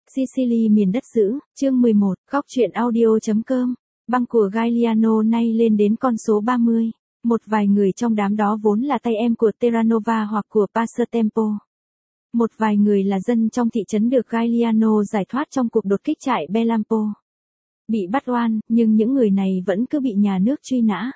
Sicily miền đất dữ, chương 11, góc truyện audio.com, băng của Gagliano nay lên đến con số 30, một vài người trong đám đó vốn là tay em của Terranova hoặc của Passatempo. Một vài người là dân trong thị trấn được Gagliano giải thoát trong cuộc đột kích trại Bellampo. Bị bắt oan, nhưng những người này vẫn cứ bị nhà nước truy nã.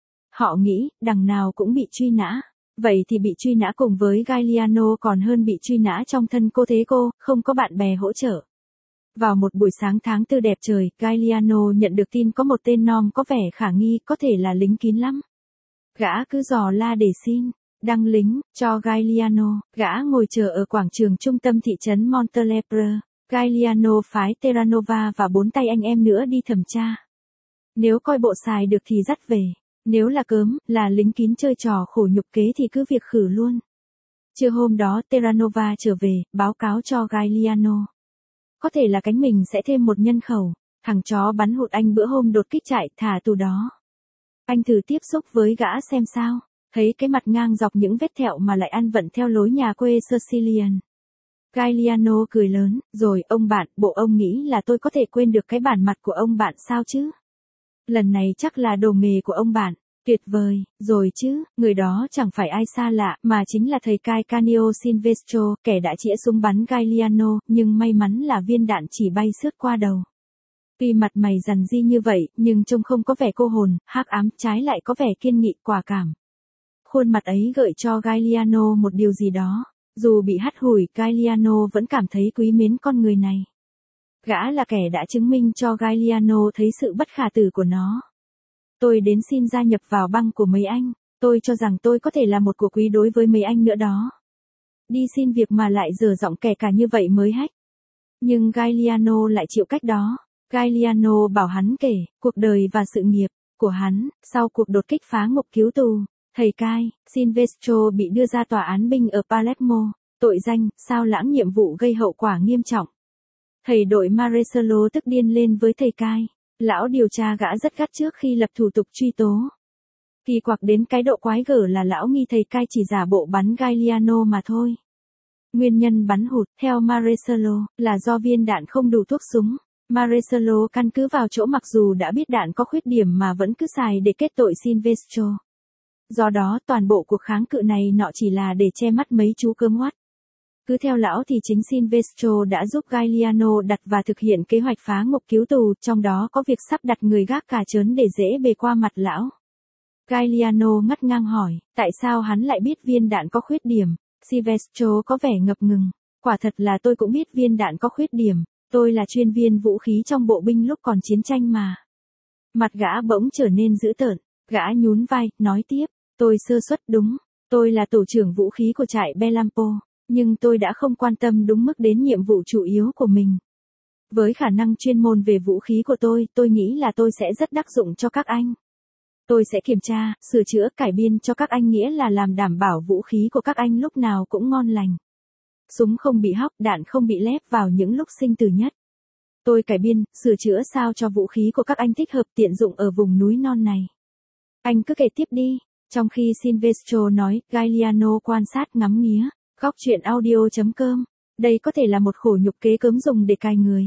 Họ nghĩ, đằng nào cũng bị truy nã. Vậy thì bị truy nã cùng với Gagliano còn hơn bị truy nã trong thân cô thế cô, không có bạn bè hỗ trợ. Vào một buổi sáng tháng 4 đẹp trời, Gagliano nhận được tin có một tên non có vẻ khả nghi, có thể là lính kín lắm. Gã cứ dò la để xin đăng lính cho Gagliano. Gã ngồi chờ ở quảng trường trung tâm thị trấn Montelepre. Gagliano phái Terranova và 4 tay anh em nữa đi thẩm tra. Nếu coi bộ xài được thì dắt về. Nếu là cớm, là lính kín chơi trò khổ nhục kế thì cứ việc khử luôn. Trưa hôm đó Terranova trở về, báo cáo cho Gagliano. Có thể là cánh mình sẽ thêm một nhân khẩu. Thằng chó bắn hụt anh bữa hôm đột kích trại, thả tù đó. Anh thử tiếp xúc với gã xem sao. Thấy cái mặt ngang dọc những vết thẹo mà lại ăn vận theo lối nhà quê Sicilian. Gagliano cười lớn, rồi ông bạn, bộ ông nghĩ là tôi có thể quên được cái bản mặt của ông bạn sao chứ? Lần này chắc là đồ nghề của ông bạn. Tuyệt vời, rồi chứ, người đó chẳng phải ai xa lạ, mà chính là thầy cai Canio Silvestro, kẻ đã chĩa súng bắn Gagliano, nhưng may mắn là viên đạn chỉ bay sướt qua đầu. Tuy mặt mày rằn ri như vậy, nhưng trông không có vẻ cô hồn, hắc ám, trái lại có vẻ kiên nghị, quả cảm. Khuôn mặt ấy gợi cho Gagliano một điều gì đó. Dù bị hắt hủi, Gagliano vẫn cảm thấy quý mến con người này. Gã là kẻ đã chứng minh cho Gagliano thấy sự bất khả tử của nó. Tôi đến xin gia nhập vào băng của mấy anh. Tôi cho rằng tôi có thể là một của quý đối với mấy anh nữa đó. Đi xin việc mà lại dở giọng kẻ cả như vậy mới hách. Nhưng Gagliano lại chịu cách đó. Gagliano bảo hắn kể cuộc đời và sự nghiệp của hắn sau cuộc đột kích phá ngục cứu tù. Thầy cai Silvestro bị đưa ra tòa án binh ở Palermo, tội danh sao lãng nhiệm vụ gây hậu quả nghiêm trọng. Thầy đội Marcello tức điên lên với thầy cai. Lão điều tra gã rất gắt trước khi lập thủ tục truy tố. Kỳ quặc đến cái độ quái gở là lão nghi thầy cai chỉ giả bộ bắn Gagliano mà thôi. Nguyên nhân bắn hụt, theo Marcello, là do viên đạn không đủ thuốc súng. Marcello căn cứ vào chỗ mặc dù đã biết đạn có khuyết điểm mà vẫn cứ xài để kết tội Silvestro. Do đó toàn bộ cuộc kháng cự này nọ chỉ là để che mắt mấy chú cơm ngoắt. Cứ theo lão thì chính Silvestro đã giúp Gagliano đặt và thực hiện kế hoạch phá ngục cứu tù, trong đó có việc sắp đặt người gác cả trớn để dễ bề qua mặt lão. Gagliano ngắt ngang hỏi, tại sao hắn lại biết viên đạn có khuyết điểm? Silvestro có vẻ ngập ngừng. Quả thật là tôi cũng biết viên đạn có khuyết điểm, tôi là chuyên viên vũ khí trong bộ binh lúc còn chiến tranh mà. Mặt gã bỗng trở nên dữ tợn, gã nhún vai, nói tiếp, tôi sơ suất đúng, tôi là tổ trưởng vũ khí của trại Bellampo. Nhưng tôi đã không quan tâm đúng mức đến nhiệm vụ chủ yếu của mình. Với khả năng chuyên môn về vũ khí của tôi nghĩ là tôi sẽ rất đắc dụng cho các anh. Tôi sẽ kiểm tra, sửa chữa, cải biên cho các anh, nghĩa là làm đảm bảo vũ khí của các anh lúc nào cũng ngon lành. Súng không bị hóc, đạn không bị lép vào những lúc sinh tử nhất. Tôi cải biên, sửa chữa sao cho vũ khí của các anh thích hợp tiện dụng ở vùng núi non này. Anh cứ kể tiếp đi. Trong khi Silvestro nói, Gagliano quan sát ngắm nghía. Góc truyện audio.com, đây có thể là một khổ nhục kế cớm dùng để cài người.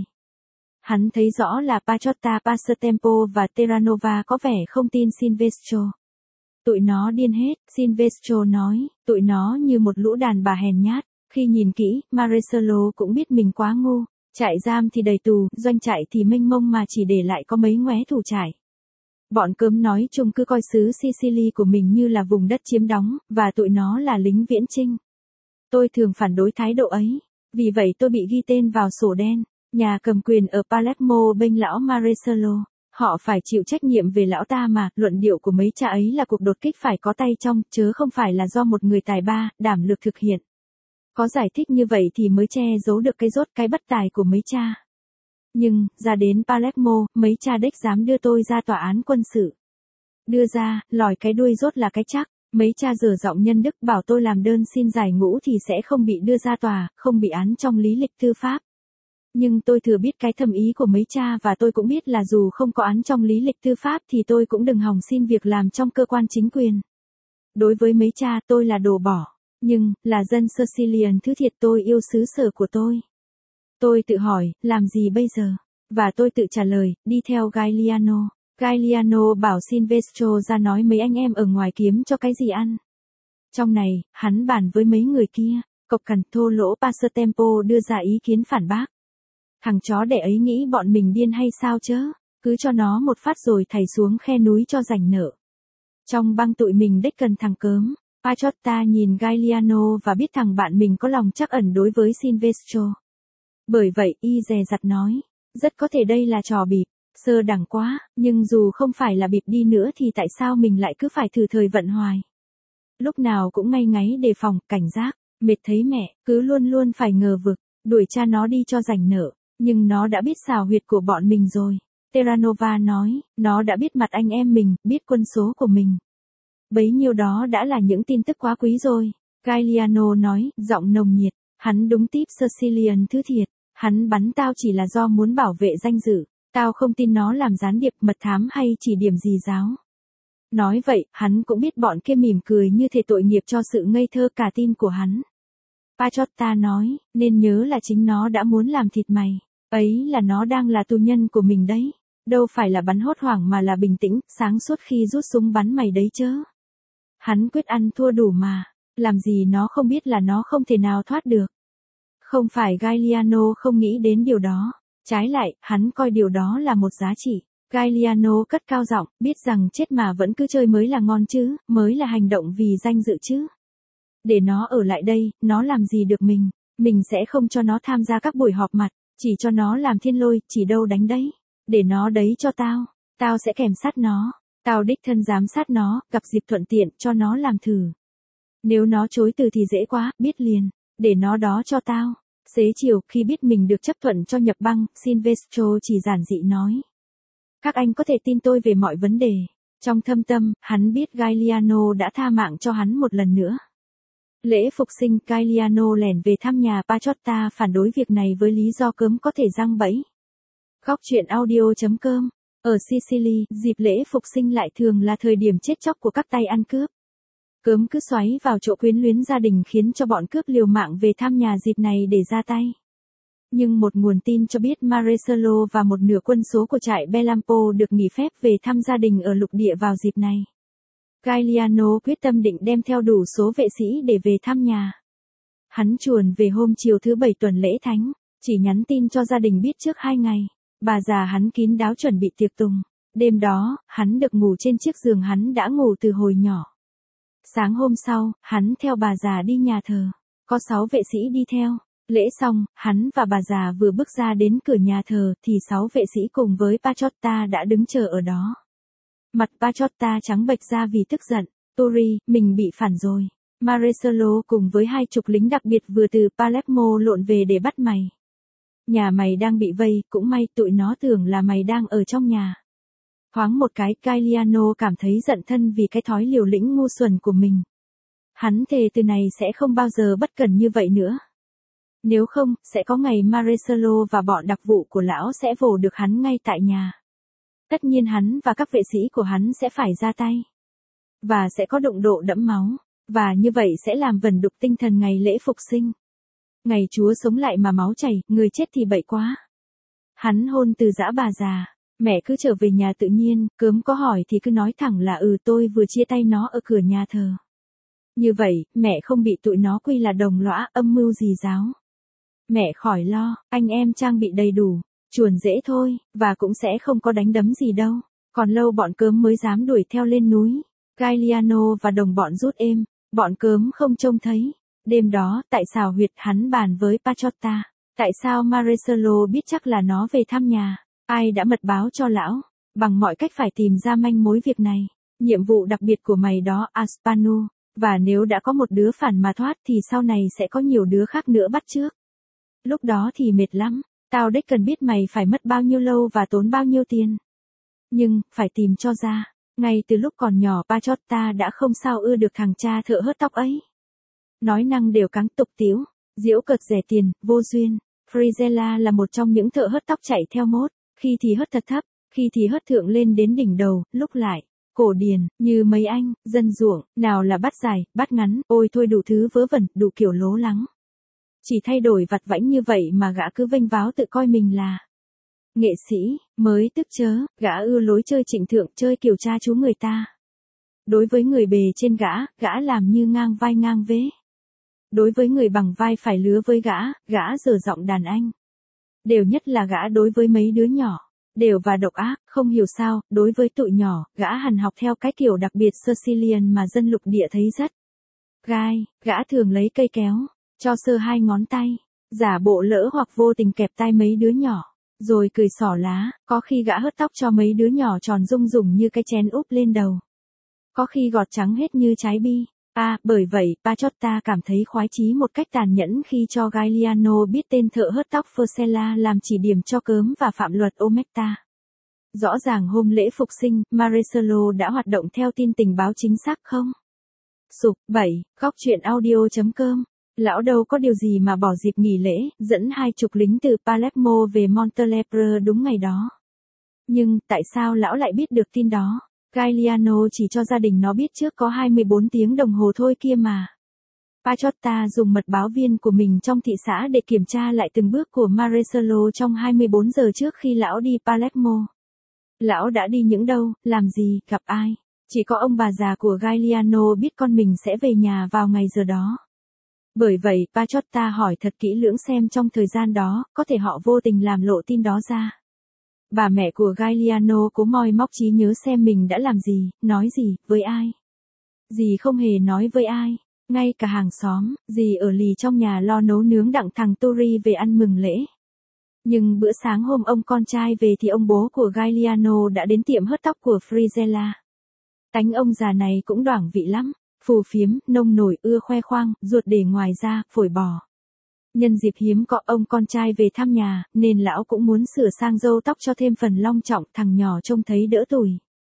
Hắn thấy rõ là Pachotta, Passatempo và Terranova có vẻ không tin Silvestro. Tụi nó điên hết, Silvestro nói, tụi nó như một lũ đàn bà hèn nhát. Khi nhìn kỹ, Marcello cũng biết mình quá ngu. Trại giam thì đầy tù, doanh trại thì mênh mông mà chỉ để lại có mấy ngoé thủ trại. Bọn cớm nói chung cứ coi xứ Sicily của mình như là vùng đất chiếm đóng, và tụi nó là lính viễn chinh. Tôi thường phản đối thái độ ấy, vì vậy tôi bị ghi tên vào sổ đen. Nhà cầm quyền ở Palermo bênh lão Marcello. Họ phải chịu trách nhiệm về lão ta mà, luận điệu của mấy cha ấy là cuộc đột kích phải có tay trong, chớ không phải là do một người tài ba, đảm lược thực hiện. Có giải thích như vậy thì mới che giấu được cái dốt cái bất tài của mấy cha. Nhưng, ra đến Palermo, mấy cha đếch dám đưa tôi ra tòa án quân sự. Đưa ra, lòi cái đuôi rốt là cái chắc. Mấy cha dở giọng nhân đức bảo tôi làm đơn xin giải ngũ thì sẽ không bị đưa ra tòa, không bị án trong lý lịch tư pháp. Nhưng tôi thừa biết cái thầm ý của mấy cha và tôi cũng biết là dù không có án trong lý lịch tư pháp thì tôi cũng đừng hòng xin việc làm trong cơ quan chính quyền. Đối với mấy cha tôi là đồ bỏ, nhưng, là dân Sicilian thứ thiệt tôi yêu xứ sở của tôi. Tôi tự hỏi, làm gì bây giờ? Và tôi tự trả lời, đi theo Gagliano. Gagliano bảo Silvestro ra nói mấy anh em ở ngoài kiếm cho cái gì ăn. Trong này, hắn bàn với mấy người kia, cộc cằn thô lỗ Passatempo đưa ra ý kiến phản bác. Thằng chó đẻ ấy nghĩ bọn mình điên hay sao chớ, cứ cho nó một phát rồi thảy xuống khe núi cho rảnh nợ. Trong băng tụi mình đếch cần thằng cớm. Pachotta nhìn Gagliano và biết thằng bạn mình có lòng trắc ẩn đối với Silvestro. Bởi vậy y dè dặt nói, rất có thể đây là trò bịp, sơ đẳng quá, nhưng dù không phải là bịp đi nữa thì tại sao mình lại cứ phải thử thời vận hoài. Lúc nào cũng ngay ngáy đề phòng, cảnh giác, mệt thấy mẹ, cứ luôn luôn phải ngờ vực, đuổi cha nó đi cho rảnh nợ, nhưng nó đã biết xào huyệt của bọn mình rồi. Terranova nói, nó đã biết mặt anh em mình, biết quân số của mình. Bấy nhiêu đó đã là những tin tức quá quý rồi. Gagliano nói, giọng nồng nhiệt, hắn đúng típ Sicilian thứ thiệt, hắn bắn tao chỉ là do muốn bảo vệ danh dự, tao không tin nó làm gián điệp mật thám hay chỉ điểm gì giáo. Nói vậy, hắn cũng biết bọn kia mỉm cười như thể tội nghiệp cho sự ngây thơ cả tin của hắn. Pachotta nói, nên nhớ là chính nó đã muốn làm thịt mày, ấy là nó đang là tù nhân của mình đấy, đâu phải là bắn hốt hoảng mà là bình tĩnh, sáng suốt khi rút súng bắn mày đấy chớ. Hắn quyết ăn thua đủ mà, làm gì nó không biết là nó không thể nào thoát được. Không phải Gagliano không nghĩ đến điều đó, trái lại, hắn coi điều đó là một giá trị. Gagliano cất cao giọng, biết rằng chết mà vẫn cứ chơi mới là ngon chứ, mới là hành động vì danh dự chứ. Để nó ở lại đây, nó làm gì được mình sẽ không cho nó tham gia các buổi họp mặt, chỉ cho nó làm thiên lôi, chỉ đâu đánh đấy. Để nó đấy cho tao sẽ kèm sát nó. Tao đích thân giám sát nó, gặp dịp thuận tiện cho nó làm thử. Nếu nó chối từ thì dễ quá, biết liền, để nó đó cho tao. Xế chiều, khi biết mình được chấp thuận cho nhập băng, Silvestro chỉ giản dị nói. Các anh có thể tin tôi về mọi vấn đề. Trong thâm tâm, hắn biết Gagliano đã tha mạng cho hắn một lần nữa. Lễ phục sinh, Gagliano lẻn về thăm nhà Pachotta phản đối việc này với lý do cớm có thể giăng bẫy. Góc truyện audio.com. Ở Sicily, dịp lễ phục sinh lại thường là thời điểm chết chóc của các tay ăn cướp. Cớm cứ xoáy vào chỗ quyến luyến gia đình khiến cho bọn cướp liều mạng về thăm nhà dịp này để ra tay. Nhưng một nguồn tin cho biết Marcello và một nửa quân số của trại Belampo được nghỉ phép về thăm gia đình ở lục địa vào dịp này. Gagliano quyết tâm định đem theo đủ số vệ sĩ để về thăm nhà. Hắn chuồn về hôm chiều thứ Bảy tuần lễ thánh, chỉ nhắn tin cho gia đình biết trước 2 ngày. Bà già hắn kín đáo chuẩn bị tiệc tùng. Đêm đó, hắn được ngủ trên chiếc giường hắn đã ngủ từ hồi nhỏ. Sáng hôm sau, hắn theo bà già đi nhà thờ. Có 6 vệ sĩ đi theo. Lễ xong, hắn và bà già vừa bước ra đến cửa nhà thờ thì 6 vệ sĩ cùng với Pachotta đã đứng chờ ở đó. Mặt Pachotta trắng bệch ra vì tức giận. Turi, mình bị phản rồi. Marcello cùng với 20 lính đặc biệt vừa từ Palermo lộn về để bắt mày. Nhà mày đang bị vây, cũng may tụi nó tưởng là mày đang ở trong nhà. Thoáng một cái, Gagliano cảm thấy giận thân vì cái thói liều lĩnh ngu xuẩn của mình. Hắn thề từ này sẽ không bao giờ bất cẩn như vậy nữa. Nếu không, sẽ có ngày Marcello và bọn đặc vụ của lão sẽ vồ được hắn ngay tại nhà. Tất nhiên hắn và các vệ sĩ của hắn sẽ phải ra tay. Và sẽ có đụng độ đẫm máu. Và như vậy sẽ làm vẩn đục tinh thần ngày lễ phục sinh. Ngày Chúa sống lại mà máu chảy, người chết thì bậy quá. Hắn hôn từ giã bà già. Mẹ cứ trở về nhà tự nhiên, cớm có hỏi thì cứ nói thẳng là tôi vừa chia tay nó ở cửa nhà thờ. Như vậy, mẹ không bị tụi nó quy là đồng lõa âm mưu gì giáo. Mẹ khỏi lo, anh em trang bị đầy đủ, chuồn dễ thôi, và cũng sẽ không có đánh đấm gì đâu. Còn lâu bọn cớm mới dám đuổi theo lên núi. Gagliano và đồng bọn rút êm, bọn cớm không trông thấy. Đêm đó, tại xào huyệt hắn bàn với Pachotta. Tại sao Marcello biết chắc là nó về thăm nhà? Ai đã mật báo cho lão? Bằng mọi cách phải tìm ra manh mối việc này. Nhiệm vụ đặc biệt của mày đó, Aspanu. Và nếu đã có một đứa phản mà thoát thì sau này sẽ có nhiều đứa khác nữa bắt chước. Lúc đó thì mệt lắm. Tao đếch cần biết mày phải mất bao nhiêu lâu và tốn bao nhiêu tiền. Nhưng, phải tìm cho ra. Ngay từ lúc còn nhỏ Pachotta đã không sao ưa được thằng cha thợ hớt tóc ấy. Nói năng đều cắng tục tĩu, giễu cợt rẻ tiền, vô duyên. Frizella là một trong những thợ hớt tóc chạy theo mốt, khi thì hớt thật thấp, khi thì hớt thượng lên đến đỉnh đầu, lúc lại, cổ điển, như mấy anh, dân ruộng, nào là bắt dài, bắt ngắn, ôi thôi đủ thứ vớ vẩn, đủ kiểu lố lắng. Chỉ thay đổi vặt vãnh như vậy mà gã cứ vênh váo tự coi mình là nghệ sĩ, mới tức chớ, gã ưa lối chơi trịnh thượng, chơi kiểu cha chú người ta. Đối với người bề trên gã làm như ngang vai ngang vế. Đối với người bằng vai phải lứa với gã dở giọng đàn anh. Đều nhất là gã đối với mấy đứa nhỏ, đều và độc ác, không hiểu sao, đối với tụi nhỏ, gã hằn học theo cái kiểu đặc biệt Sicilian mà dân lục địa thấy rất gai, gã thường lấy cây kéo, cho sơ hai ngón tay, giả bộ lỡ hoặc vô tình kẹp tai mấy đứa nhỏ, rồi cười xỏ lá, có khi gã hớt tóc cho mấy đứa nhỏ tròn rung rủng như cái chén úp lên đầu. Có khi gọt trắng hết như trái bi. Bởi vậy, Pachotta cảm thấy khoái chí một cách tàn nhẫn khi cho Gagliano biết tên thợ hớt tóc Forcella làm chỉ điểm cho cớm và phạm luật Ometta. Rõ ràng hôm lễ phục sinh, Marcello đã hoạt động theo tin tình báo chính xác không? Sục 7, góc truyện audio.com. Lão đâu có điều gì mà bỏ dịp nghỉ lễ, dẫn 20 lính từ Palermo về Montelepre đúng ngày đó. Nhưng, tại sao lão lại biết được tin đó? Gagliano chỉ cho gia đình nó biết trước có 24 tiếng đồng hồ thôi kia mà. Pachotta dùng mật báo viên của mình trong thị xã để kiểm tra lại từng bước của Marcello trong 24 giờ trước khi lão đi Palermo. Lão đã đi những đâu, làm gì, gặp ai? Chỉ có ông bà già của Gagliano biết con mình sẽ về nhà vào ngày giờ đó. Bởi vậy, Pachotta hỏi thật kỹ lưỡng xem trong thời gian đó, có thể họ vô tình làm lộ tin đó ra. Bà mẹ của Gagliano cố moi móc trí nhớ xem mình đã làm gì, nói gì, với ai. Dì không hề nói với ai, ngay cả hàng xóm, dì ở lì trong nhà lo nấu nướng đặng thằng Turi về ăn mừng lễ. Nhưng bữa sáng hôm ông con trai về thì ông bố của Gagliano đã đến tiệm hớt tóc của Frizella. Tánh ông già này cũng đoảng vị lắm, phù phiếm, nông nổi, ưa khoe khoang, ruột để ngoài ra, phổi bò. Nhân dịp hiếm có ông con trai về thăm nhà, nên lão cũng muốn sửa sang râu tóc cho thêm phần long trọng, thằng nhỏ trông thấy đỡ tủi.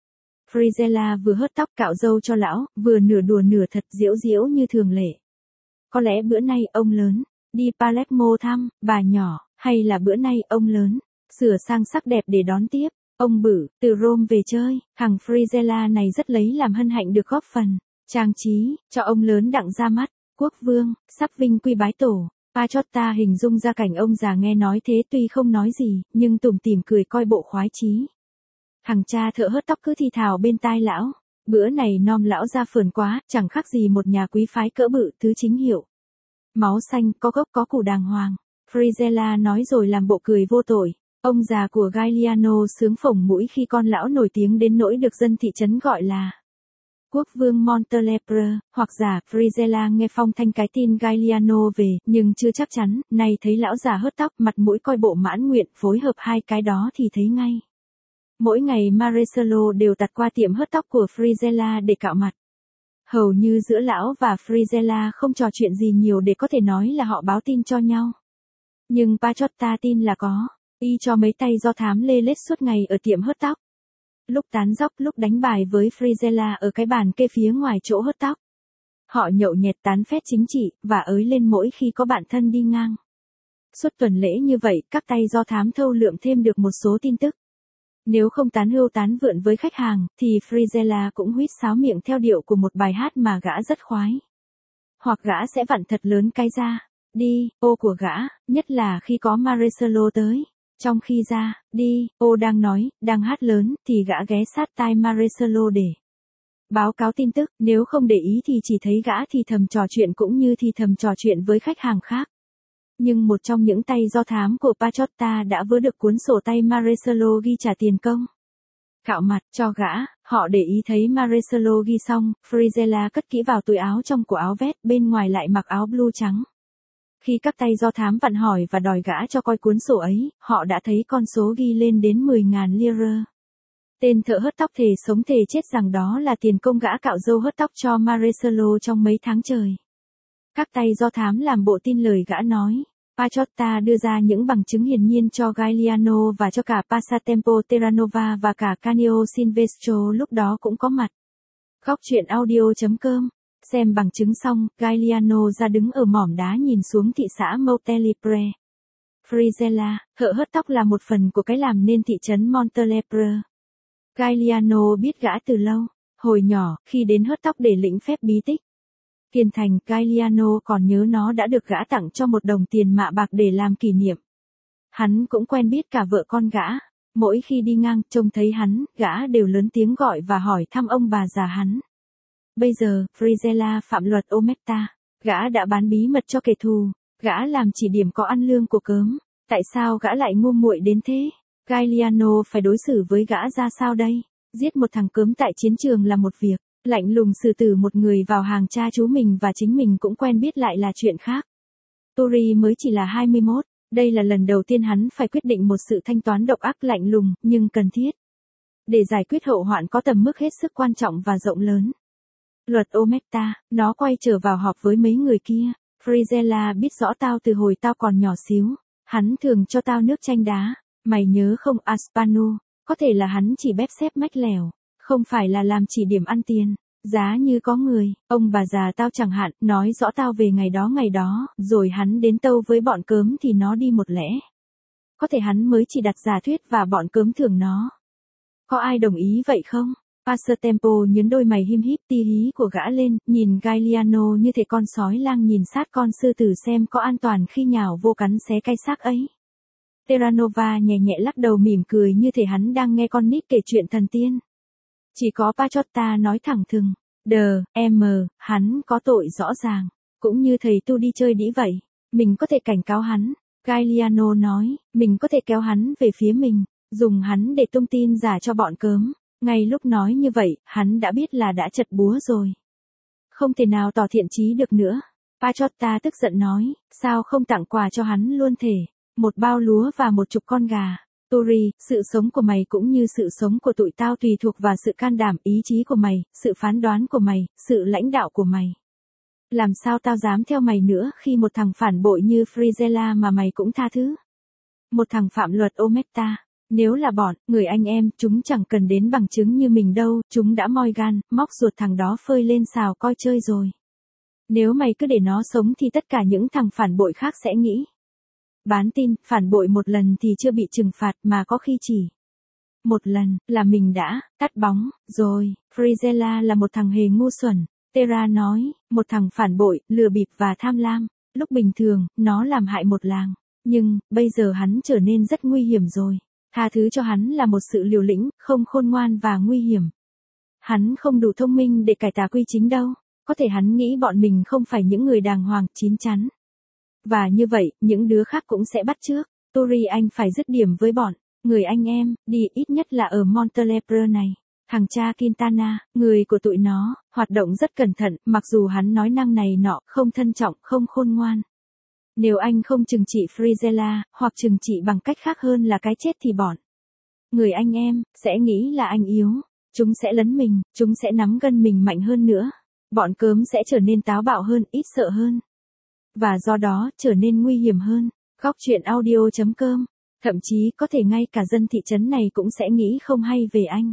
Frizella vừa hớt tóc cạo râu cho lão, vừa nửa đùa nửa thật diễu diễu như thường lệ. Có lẽ bữa nay ông lớn, đi Palermo thăm, bà nhỏ, hay là bữa nay ông lớn, sửa sang sắc đẹp để đón tiếp, ông bự, từ Rome về chơi, thằng Frizella này rất lấy làm hân hạnh được góp phần, trang trí, cho ông lớn đặng ra mắt, quốc vương, sắp vinh quy bái tổ. Pachotta hình dung ra cảnh ông già nghe nói thế tuy không nói gì, nhưng tủm tỉm cười coi bộ khoái chí. Thằng cha thợ hớt tóc cứ thì thào bên tai lão, bữa này nom lão ra phườn quá, chẳng khác gì một nhà quý phái cỡ bự thứ chính hiệu. Máu xanh, có gốc có củ đàng hoàng. Frizella nói rồi làm bộ cười vô tội. Ông già của Gagliano sướng phồng mũi khi con lão nổi tiếng đến nỗi được dân thị trấn gọi là quốc vương Montelepre, hoặc giả Frizella nghe phong thanh cái tin Gagliano về, nhưng chưa chắc chắn, nay thấy lão già hớt tóc, mặt mũi coi bộ mãn nguyện, phối hợp hai cái đó thì thấy ngay. Mỗi ngày Marcello đều tạt qua tiệm hớt tóc của Frizella để cạo mặt. Hầu như giữa lão và Frizella không trò chuyện gì nhiều để có thể nói là họ báo tin cho nhau. Nhưng Pachotta tin là có, y cho mấy tay do thám lê lết suốt ngày ở tiệm hớt tóc. Lúc tán dóc, lúc đánh bài với Frizella ở cái bàn kê phía ngoài chỗ hớt tóc. Họ nhậu nhẹt tán phét chính trị, và ới lên mỗi khi có bạn thân đi ngang. Suốt tuần lễ như vậy, các tay do thám thâu lượm thêm được một số tin tức. Nếu không tán hưu tán vượn với khách hàng, thì Frizella cũng huýt sáo miệng theo điệu của một bài hát mà gã rất khoái. Hoặc gã sẽ vặn thật lớn cái ra, đi, ô của gã, nhất là khi có Marcello tới. Trong khi ra, đi, ô đang nói, đang hát lớn, thì gã ghé sát tai Marcello để báo cáo tin tức, nếu không để ý thì chỉ thấy gã thì thầm trò chuyện cũng như thì thầm trò chuyện với khách hàng khác. Nhưng một trong những tay do thám của Pachotta đã vớ được cuốn sổ tay Marcello ghi trả tiền công. Cạo mặt cho gã, họ để ý thấy Marcello ghi xong, Frizella cất kỹ vào túi áo trong của áo vest, bên ngoài lại mặc áo blue trắng. Khi các tay do thám vặn hỏi và đòi gã cho coi cuốn sổ ấy, họ đã thấy con số ghi lên đến 10.000 lira. Tên thợ hớt tóc thề sống thề chết rằng đó là tiền công gã cạo râu hớt tóc cho Marcello trong mấy tháng trời. Các tay do thám làm bộ tin lời gã nói. Pachotta đưa ra những bằng chứng hiển nhiên cho Gagliano và cho cả Passatempo Terranova và cả Canio Silvestro lúc đó cũng có mặt. Góc truyện audio.com. Xem bằng chứng xong, Gagliano ra đứng ở mỏm đá nhìn xuống thị xã Montelepre. Frizella, thợ hớt tóc là một phần của cái làm nên thị trấn Montelepre. Gagliano biết gã từ lâu, hồi nhỏ, khi đến hớt tóc để lĩnh phép bí tích. Kiên thành, Gagliano còn nhớ nó đã được gã tặng cho một đồng tiền mạ bạc để làm kỷ niệm. Hắn cũng quen biết cả vợ con gã. Mỗi khi đi ngang, trông thấy hắn, gã đều lớn tiếng gọi và hỏi thăm ông bà già hắn. Bây giờ, Frizella phạm luật Omerta. Gã đã bán bí mật cho kẻ thù. Gã làm chỉ điểm có ăn lương của cớm. Tại sao gã lại ngu muội đến thế? Gagliano phải đối xử với gã ra sao đây? Giết một thằng cớm tại chiến trường là một việc. Lạnh lùng xử tử một người vào hàng cha chú mình và chính mình cũng quen biết lại là chuyện khác. Turi mới chỉ là 21. Đây là lần đầu tiên hắn phải quyết định một sự thanh toán độc ác lạnh lùng, nhưng cần thiết. Để giải quyết hậu hoạn có tầm mức hết sức quan trọng và rộng lớn. Luật Omerta, nó quay trở vào họp với mấy người kia. Frizella biết rõ tao từ hồi tao còn nhỏ xíu. Hắn thường cho tao nước chanh đá. Mày nhớ không Aspano, có thể là hắn chỉ bép xép mách lẻo. Không phải là làm chỉ điểm ăn tiền. Giá như có người, ông bà già tao chẳng hạn, nói rõ tao về ngày đó, rồi hắn đến tâu với bọn cớm thì nó đi một lẽ. Có thể hắn mới chỉ đặt giả thuyết và bọn cớm thưởng nó. Có ai đồng ý vậy không? Passatempo nhấn đôi mày him híp ti hí của gã lên, nhìn Gagliano như thể con sói lang nhìn sát con sư tử xem có an toàn khi nhào vô cắn xé cái xác ấy. Terranova nhẹ nhẹ lắc đầu mỉm cười như thể hắn đang nghe con nít kể chuyện thần tiên. Chỉ có Pachotta nói thẳng thừng, hắn có tội rõ ràng, cũng như thầy tu đi chơi đĩ vậy, mình có thể cảnh cáo hắn. Gagliano nói, mình có thể kéo hắn về phía mình, dùng hắn để tung tin giả cho bọn cớm. Ngay lúc nói như vậy, hắn đã biết là đã chật búa rồi. Không thể nào tỏ thiện chí được nữa. Pachotta tức giận nói, sao không tặng quà cho hắn luôn thể, một bao lúa và 10 con gà. Turi, sự sống của mày cũng như sự sống của tụi tao tùy thuộc vào sự can đảm, ý chí của mày, sự phán đoán của mày, sự lãnh đạo của mày. Làm sao tao dám theo mày nữa khi một thằng phản bội như Frizella mà mày cũng tha thứ? Một thằng phạm luật Omerta. Nếu là bọn, người anh em, chúng chẳng cần đến bằng chứng như mình đâu, chúng đã moi gan, móc ruột thằng đó phơi lên xào coi chơi rồi. Nếu mày cứ để nó sống thì tất cả những thằng phản bội khác sẽ nghĩ. Bán tin, phản bội một lần thì chưa bị trừng phạt mà có khi chỉ một lần là mình đã tắt bóng rồi. Frizella là một thằng hề ngu xuẩn, Terra nói, một thằng phản bội, lừa bịp và tham lam. Lúc bình thường, nó làm hại một làng, nhưng bây giờ hắn trở nên rất nguy hiểm rồi. Tha thứ cho hắn là một sự liều lĩnh, không khôn ngoan và nguy hiểm. Hắn không đủ thông minh để cải tà quy chính đâu, có thể hắn nghĩ bọn mình không phải những người đàng hoàng, chín chắn. Và như vậy, những đứa khác cũng sẽ bắt chước. Turi anh phải dứt điểm với bọn người anh em, đi ít nhất là ở Montelepre này. Thằng cha Quintana, người của tụi nó, hoạt động rất cẩn thận, mặc dù hắn nói năng này nọ, không thân trọng, không khôn ngoan. Nếu anh không trừng trị Frizella, hoặc trừng trị bằng cách khác hơn là cái chết thì bọn người anh em sẽ nghĩ là anh yếu. Chúng sẽ lấn mình, chúng sẽ nắm gân mình mạnh hơn nữa. Bọn cớm sẽ trở nên táo bạo hơn, ít sợ hơn. Và do đó, trở nên nguy hiểm hơn. Góc truyện audio.com. Thậm chí có thể ngay cả dân thị trấn này cũng sẽ nghĩ không hay về anh.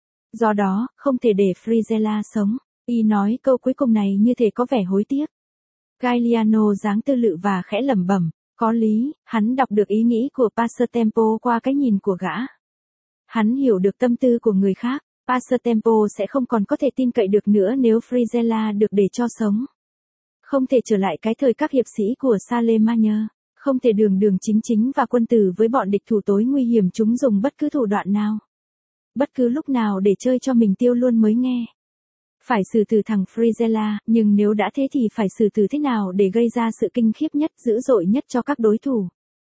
Do đó, không thể để Frizella sống. Y nói câu cuối cùng này như thể có vẻ hối tiếc. Gagliano dáng tư lự và khẽ lẩm bẩm, có lý, hắn đọc được ý nghĩ của Passatempo qua cái nhìn của gã. Hắn hiểu được tâm tư của người khác, Passatempo sẽ không còn có thể tin cậy được nữa nếu Frizella được để cho sống. Không thể trở lại cái thời các hiệp sĩ của Salemagne, không thể đường đường chính chính và quân tử với bọn địch thủ tối nguy hiểm chúng dùng bất cứ thủ đoạn nào. Bất cứ lúc nào để chơi cho mình tiêu luôn mới nghe. Phải xử tử thằng Frizella, nhưng nếu đã thế thì phải xử tử thế nào để gây ra sự kinh khiếp nhất, dữ dội nhất cho các đối thủ.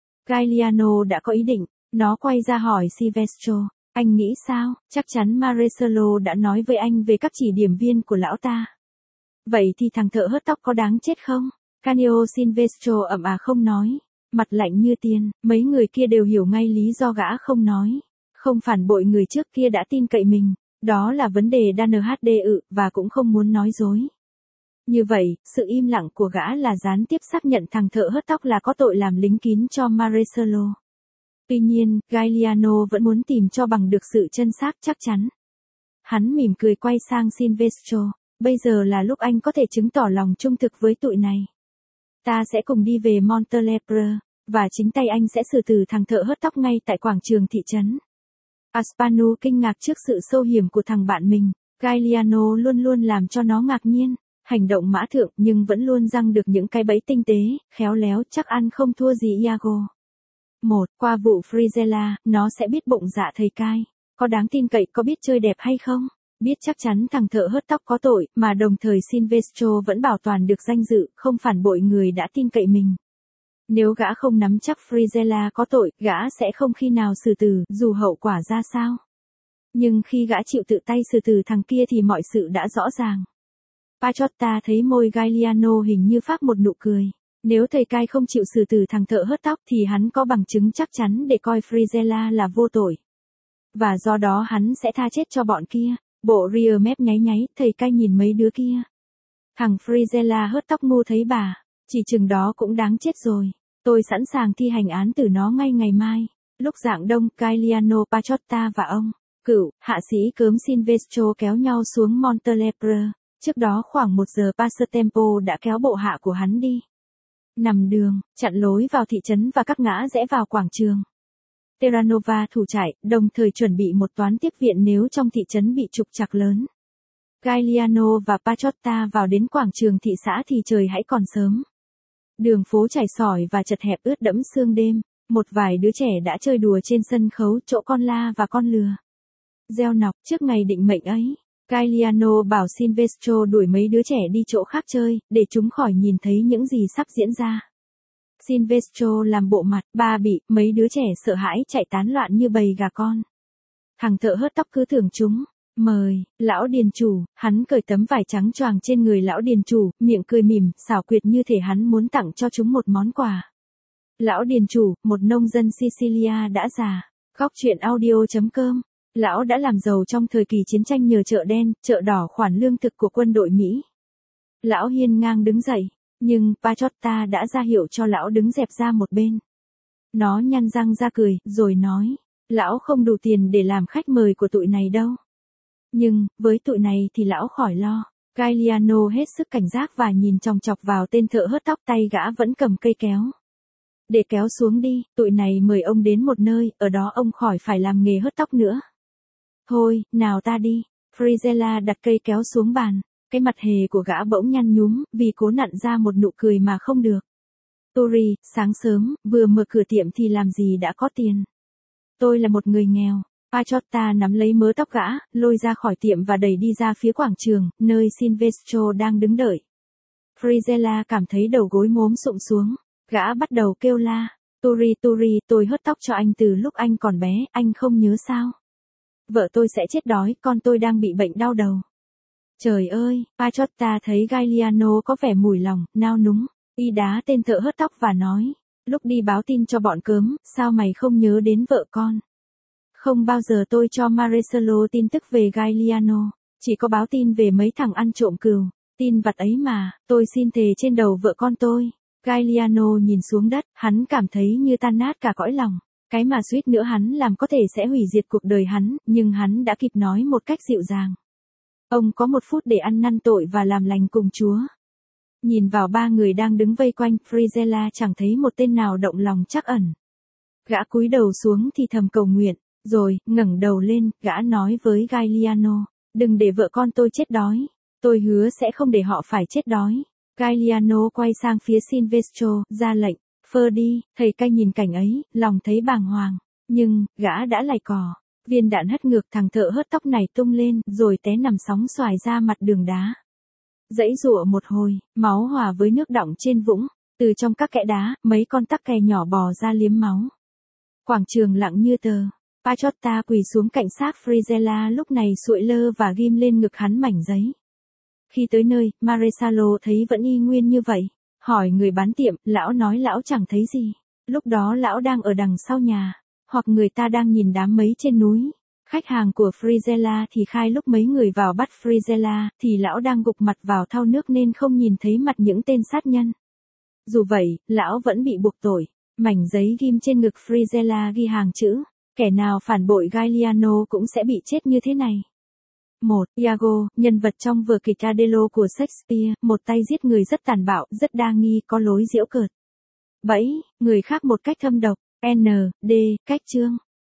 Gagliano đã có ý định, nó quay ra hỏi Silvestro, anh nghĩ sao, chắc chắn Marcello đã nói với anh về các chỉ điểm viên của lão ta. Vậy thì thằng thợ hớt tóc có đáng chết không? Canio Silvestro ậm không nói, mặt lạnh như tiền, mấy người kia đều hiểu ngay lý do gã không nói. Không phản bội người trước kia đã tin cậy mình, đó là vấn đề đa NHD và cũng không muốn nói dối. Như vậy, sự im lặng của gã là gián tiếp xác nhận thằng thợ hớt tóc là có tội làm lính kín cho Marcello. Tuy nhiên, Gagliano vẫn muốn tìm cho bằng được sự chân xác chắc chắn. Hắn mỉm cười quay sang Silvestro, bây giờ là lúc anh có thể chứng tỏ lòng trung thực với tụi này. Ta sẽ cùng đi về Montelepre, và chính tay anh sẽ xử tử thằng thợ hớt tóc ngay tại quảng trường thị trấn. Aspano kinh ngạc trước sự sâu hiểm của thằng bạn mình, Gagliano luôn luôn làm cho nó ngạc nhiên. Hành động mã thượng nhưng vẫn luôn răng được những cái bẫy tinh tế, khéo léo chắc ăn không thua gì Iago. Qua vụ Frizella, nó sẽ biết bụng dạ thầy cai. Có đáng tin cậy, có biết chơi đẹp hay không? Biết chắc chắn thằng thợ hớt tóc có tội, mà đồng thời Silvestro vẫn bảo toàn được danh dự, không phản bội người đã tin cậy mình. Nếu gã không nắm chắc Frizella có tội, gã sẽ không khi nào xử tử, dù hậu quả ra sao. Nhưng khi gã chịu tự tay xử tử thằng kia thì mọi sự đã rõ ràng. Pachotta thấy môi Gagliano hình như phát một nụ cười. Nếu thầy cai không chịu xử tử thằng thợ hớt tóc thì hắn có bằng chứng chắc chắn để coi Frizella là vô tội. Và do đó hắn sẽ tha chết cho bọn kia. Bộ ria mép nháy nháy, thầy cai nhìn mấy đứa kia. Thằng Frizella hớt tóc ngu thấy bà. Chỉ chừng đó cũng đáng chết rồi. Tôi sẵn sàng thi hành án tử nó ngay ngày mai. Lúc rạng đông, Gagliano Pachotta và ông cựu hạ sĩ cớm Silvestro kéo nhau xuống Montelepre. Trước đó khoảng 1 giờ Passatempo đã kéo bộ hạ của hắn đi. Nằm đường, chặn lối vào thị trấn và các ngã rẽ vào quảng trường. Terranova thủ trại, đồng thời chuẩn bị một toán tiếp viện nếu trong thị trấn bị trục trặc lớn. Gagliano và Pachotta vào đến quảng trường thị xã thì trời hãy còn sớm. Đường phố trải sỏi và chật hẹp ướt đẫm sương đêm, một vài đứa trẻ đã chơi đùa trên sân khấu chỗ con la và con lừa. Gieo nọc trước ngày định mệnh ấy. Gagliano bảo Silvestro đuổi mấy đứa trẻ đi chỗ khác chơi, để chúng khỏi nhìn thấy những gì sắp diễn ra. Silvestro làm bộ mặt, ba bị, mấy đứa trẻ sợ hãi chạy tán loạn như bầy gà con. Thằng thợ hớt tóc cứ tưởng chúng. Mời, lão điền chủ, hắn cởi tấm vải trắng choàng trên người lão điền chủ, miệng cười mỉm, xảo quyệt như thể hắn muốn tặng cho chúng một món quà. Lão điền chủ, một nông dân Sicilia đã già. Góc truyện audio.com. Lão đã làm giàu trong thời kỳ chiến tranh nhờ chợ đen, chợ đỏ khoản lương thực của quân đội Mỹ. Lão hiên ngang đứng dậy, nhưng Pachotta đã ra hiệu cho lão đứng dẹp ra một bên. Nó nhăn răng ra cười, rồi nói, lão không đủ tiền để làm khách mời của tụi này đâu. Nhưng, với tụi này thì lão khỏi lo. Gagliano hết sức cảnh giác và nhìn chòng chọc vào tên thợ hớt tóc, tay gã vẫn cầm cây kéo. Để kéo xuống đi, tụi này mời ông đến một nơi, ở đó ông khỏi phải làm nghề hớt tóc nữa. Thôi, nào ta đi. Frizella đặt cây kéo xuống bàn. Cái mặt hề của gã bỗng nhăn nhúm, vì cố nặn ra một nụ cười mà không được. Tori, sáng sớm, vừa mở cửa tiệm thì làm gì đã có tiền. Tôi là một người nghèo. Pachotta nắm lấy mớ tóc gã, lôi ra khỏi tiệm và đẩy đi ra phía quảng trường, nơi Silvestro đang đứng đợi. Frizella cảm thấy đầu gối mốm sụm xuống. Gã bắt đầu kêu la. Tori, tôi hớt tóc cho anh từ lúc anh còn bé, anh không nhớ sao? Vợ tôi sẽ chết đói, con tôi đang bị bệnh đau đầu. Trời ơi, Pachotta thấy Gagliano có vẻ mùi lòng, nao núng. Y đá tên thợ hớt tóc và nói. Lúc đi báo tin cho bọn cớm, sao mày không nhớ đến vợ con? Không bao giờ tôi cho Marcello tin tức về Gagliano. Chỉ có báo tin về mấy thằng ăn trộm cừu. Tin vặt ấy mà, tôi xin thề trên đầu vợ con tôi. Gagliano nhìn xuống đất, hắn cảm thấy như tan nát cả cõi lòng. Cái mà suýt nữa hắn làm có thể sẽ hủy diệt cuộc đời hắn, nhưng hắn đã kịp nói một cách dịu dàng. Ông có 1 phút để ăn năn tội và làm lành cùng Chúa. Nhìn vào 3 người đang đứng vây quanh, Frizella chẳng thấy một tên nào động lòng trắc ẩn. Gã cúi đầu xuống thì thầm cầu nguyện, rồi, ngẩng đầu lên, gã nói với Gagliano, đừng để vợ con tôi chết đói. Tôi hứa sẽ không để họ phải chết đói. Gagliano quay sang phía Silvestro, ra lệnh, phơ đi. Thầy cai nhìn cảnh ấy, lòng thấy bàng hoàng. Nhưng, gã đã lày cò. Viên đạn hất ngược thằng thợ hớt tóc này tung lên, rồi té nằm sóng xoài ra mặt đường đá. Dãy giụa một hồi, máu hòa với nước đọng trên vũng. Từ trong các kẽ đá, mấy con tắc kè nhỏ bò ra liếm máu. Quảng trường lặng như tờ. Pachotta quỳ xuống cạnh xác Frizella lúc này sụi lơ và ghim lên ngực hắn mảnh giấy. Khi tới nơi, Marcello thấy vẫn y nguyên như vậy. Hỏi người bán tiệm, lão nói lão chẳng thấy gì. Lúc đó lão đang ở đằng sau nhà. Hoặc người ta đang nhìn đám mấy trên núi. Khách hàng của Frizella thì khai lúc mấy người vào bắt Frizella, thì lão đang gục mặt vào thau nước nên không nhìn thấy mặt những tên sát nhân. Dù vậy, lão vẫn bị buộc tội. Mảnh giấy ghim trên ngực Frizella ghi hàng chữ. Kẻ nào phản bội Gagliano cũng sẽ bị chết như thế này. 1. Iago, nhân vật trong vở kịch Adelo của Shakespeare, một tay giết người rất tàn bạo, rất đa nghi, có lối giễu cợt. 7. Người khác một cách thâm độc. N. D. Cách chương.